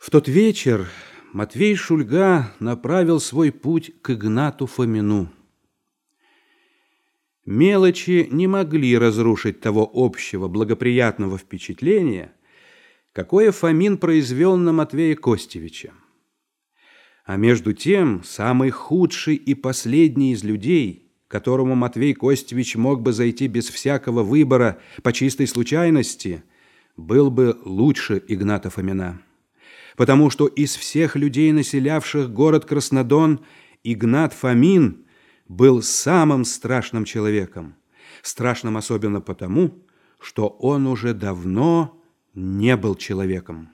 В тот вечер Матвей Шульга направил свой путь к Игнату Фомину. Мелочи не могли разрушить того общего благоприятного впечатления, какое Фомин произвел на Матвея Костевича. А между тем, самый худший и последний из людей, которому Матвей Костевич мог бы зайти без всякого выбора по чистой случайности, был бы лучше Игната Фомина. Потому что из всех людей, населявших город Краснодон, Игнат Фомин был самым страшным человеком. Страшным особенно потому, что он уже давно не был человеком.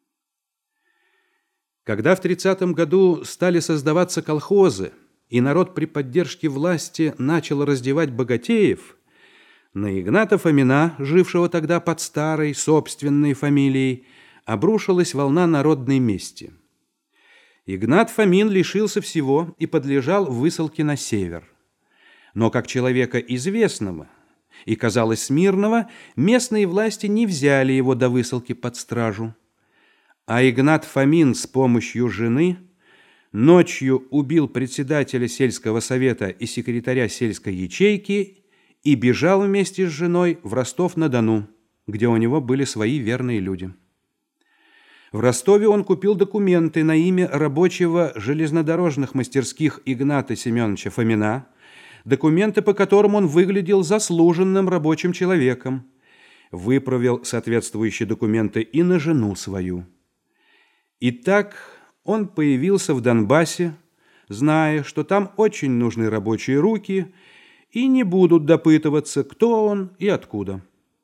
Когда в 30-м году стали создаваться колхозы, и народ при поддержке власти начал раздевать богатеев, на Игната Фомина, жившего тогда под старой собственной фамилией, обрушилась волна народной мести. Игнат Фомин лишился всего и подлежал высылке на север. Но как человека известного и, казалось, смирного, местные власти не взяли его до высылки под стражу. А Игнат Фомин с помощью жены ночью убил председателя сельского совета и секретаря сельской ячейки и бежал вместе с женой в Ростов-на-Дону, где у него были свои верные люди. В Ростове он купил документы на имя рабочего железнодорожных мастерских Игната Семеновича Фомина, документы, по которым он выглядел заслуженным рабочим человеком, выправил соответствующие документы и на жену свою. И так он появился в Донбассе, зная, что там очень нужны рабочие руки, и не будут допытываться, кто он и откуда.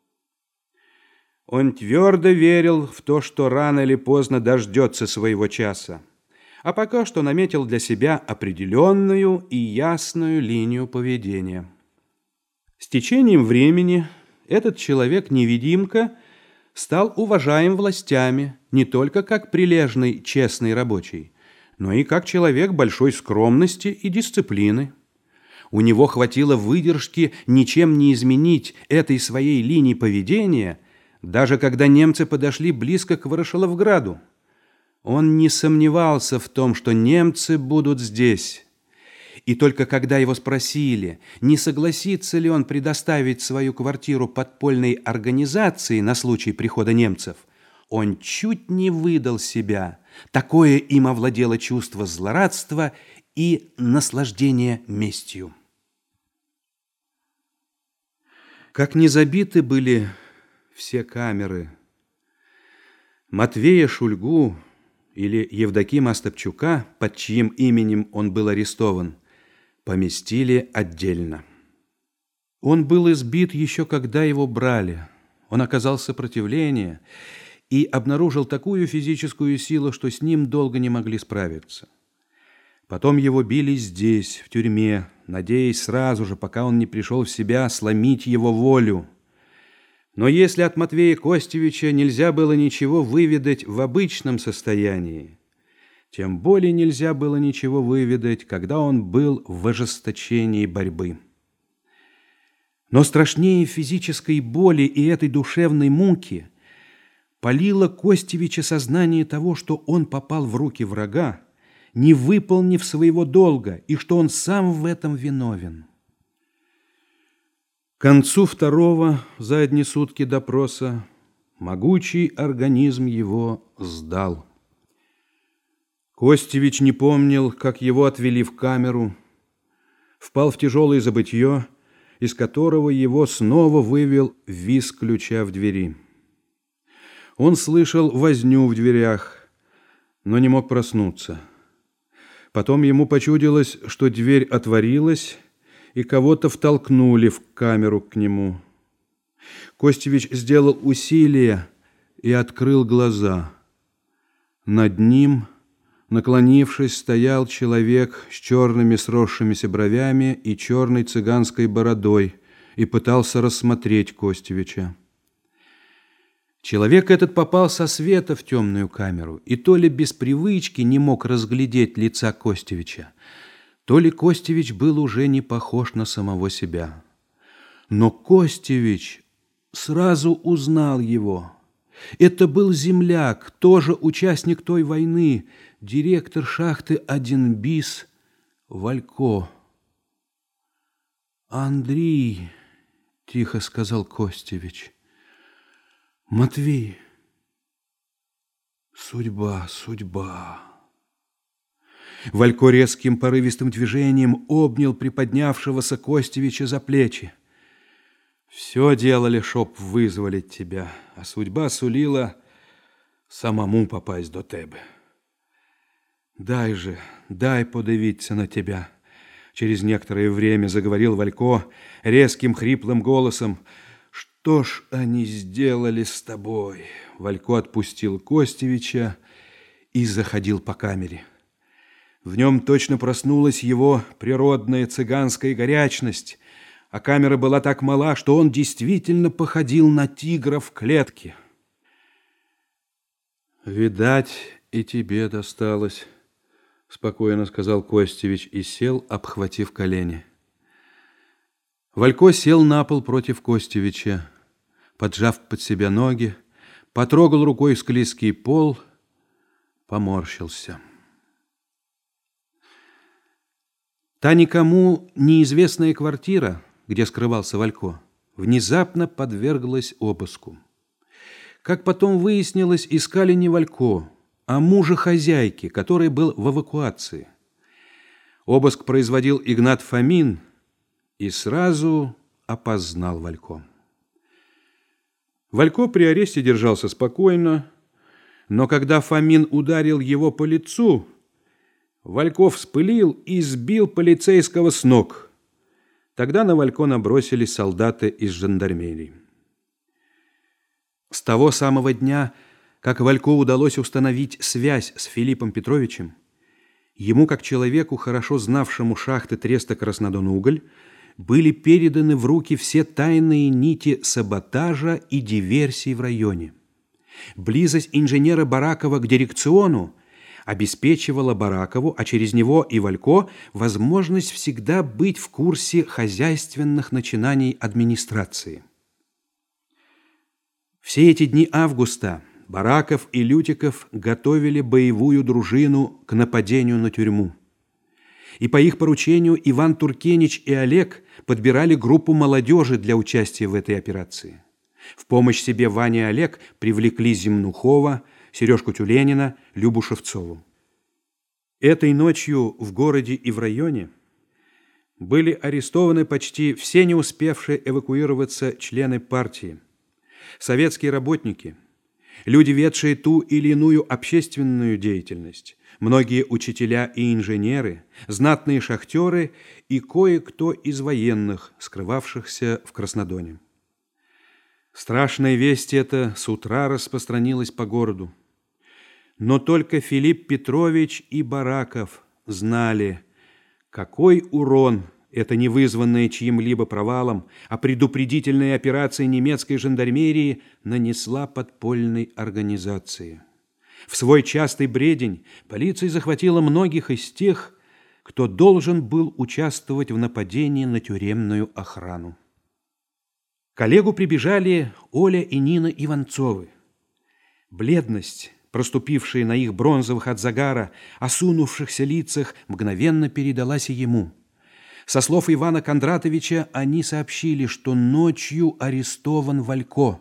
Он твердо верил в то, что рано или поздно дождется своего часа, а пока что наметил для себя определенную и ясную линию поведения. С течением времени этот человек-невидимка стал уважаем властями не только как прилежный, честный рабочий, но и как человек большой скромности и дисциплины. У него хватило выдержки ничем не изменить этой своей линии поведения, даже когда немцы подошли близко к Ворошиловграду. Он не сомневался в том, что немцы будут здесь. И только когда его спросили, не согласится ли он предоставить свою квартиру подпольной организации на случай прихода немцев, он чуть не выдал себя. Такое им овладело чувство злорадства и наслаждения местью. Как не забиты были все камеры, Матвея Шульгу или Евдокима Остапчука, под чьим именем он был арестован, поместили отдельно. Он был избит еще когда его брали. Он оказал сопротивление и обнаружил такую физическую силу, что с ним долго не могли справиться. Потом его били здесь, в тюрьме, надеясь сразу же, пока он не пришел в себя, сломить его волю. Но если от Матвея Костевича нельзя было ничего выведать в обычном состоянии, тем более нельзя было ничего выведать, когда он был в ожесточении борьбы. Но страшнее физической боли и этой душевной муки палило Костевича сознание того, что он попал в руки врага, не выполнив своего долга, и что он сам в этом виновен. К концу второго за одни сутки допроса могучий организм его сдал. Костевич не помнил, как его отвели в камеру, впал в тяжелое забытье, из которого его снова вывел визг ключа в двери. Он слышал возню в дверях, но не мог проснуться. Потом ему почудилось, что дверь отворилась, и кого-то втолкнули в камеру к нему. Костевич сделал усилие и открыл глаза. Над ним, наклонившись, стоял человек с черными сросшимися бровями и черной цыганской бородой и пытался рассмотреть Костевича. Человек этот попал со света в темную камеру, и то ли без привычки не мог разглядеть лица Костевича, то ли Костевич был уже не похож на самого себя. Но Костевич сразу узнал его Это был земляк, тоже участник той войны, директор шахты 1 БИС Валько. «Андрей», — тихо сказал Костевич, — «Матвей, судьба, судьба». Валько резким порывистым движением обнял приподнявшегося Костевича за плечи. «Все делали, чтоб вызволить тебя, а судьба сулила самому попасть до тебе. Дай же, дай подивиться на тебя». Через некоторое время заговорил Валько резким хриплым голосом. «Что ж они сделали с тобой?» Валько отпустил Костевича и заходил по камере. В нем точно проснулась его природная цыганская горячность, а камера была так мала, что он действительно походил на тигра в клетке. «Видать, и тебе досталось», — спокойно сказал Костевич и сел, обхватив колени. Валько сел на пол против Костевича, поджав под себя ноги, потрогал рукой склизкий пол, поморщился. Та никому неизвестная квартира, где скрывался Валько, внезапно подверглась обыску. Как потом выяснилось, искали не Валько, а мужа хозяйки, который был в эвакуации. Обыск производил Игнат Фомин и сразу опознал Валько. Валько при аресте держался спокойно, но когда Фомин ударил его по лицу, Валько вспылил и сбил полицейского с ног. Тогда на Валько набросились солдаты из жандармерии. С того самого дня, как Валько удалось установить связь с Филиппом Петровичем, ему, как человеку, хорошо знавшему шахты Треста Краснодон-Уголь, были переданы в руки все тайные нити саботажа и диверсий в районе. Близость инженера Баракова к дирекциону обеспечивала Баракову, а через него и Валько, возможность всегда быть в курсе хозяйственных начинаний администрации. Все эти дни августа Бараков и Лютиков готовили боевую дружину к нападению на тюрьму. И по их поручению Иван Туркенич и Олег подбирали группу молодежи для участия в этой операции. В помощь себе Ваня и Олег привлекли Земнухова, Сережку Тюленина, Любу Шевцову. Этой ночью в городе и в районе были арестованы почти все не успевшие эвакуироваться члены партии, советские работники, люди, ведшие ту или иную общественную деятельность, многие учителя и инженеры, знатные шахтеры и кое-кто из военных, скрывавшихся в Краснодоне. Страшная весть эта с утра распространилась по городу. Но только Филипп Петрович и Бараков знали, какой урон это не вызванная чьим-либо провалом, а предупредительная операция немецкой жандармерии нанесла подпольной организации. В свой частый бредень полиция захватила многих из тех, кто должен был участвовать в нападении на тюремную охрану. К Олегу прибежали Оля и Нина Иванцовы. Бледность, проступившая на их бронзовых от загара, осунувшихся лицах, мгновенно передалась и ему. Со слов Ивана Кондратовича они сообщили, что ночью арестован Валько.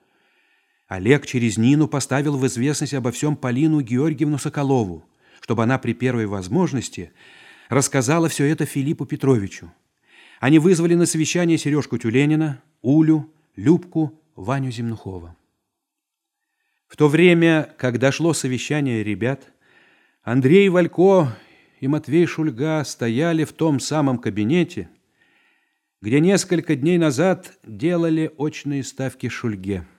Олег через Нину поставил в известность обо всем Полину Георгиевну Соколову, чтобы она при первой возможности рассказала все это Филиппу Петровичу. Они вызвали на совещание Сережку Тюленина, Улю, Любку, Ваню Земнухова. В то время, когда шло совещание ребят, Андрей Валько и Матвей Шульга стояли в том самом кабинете, где несколько дней назад делали очные ставки Шульге.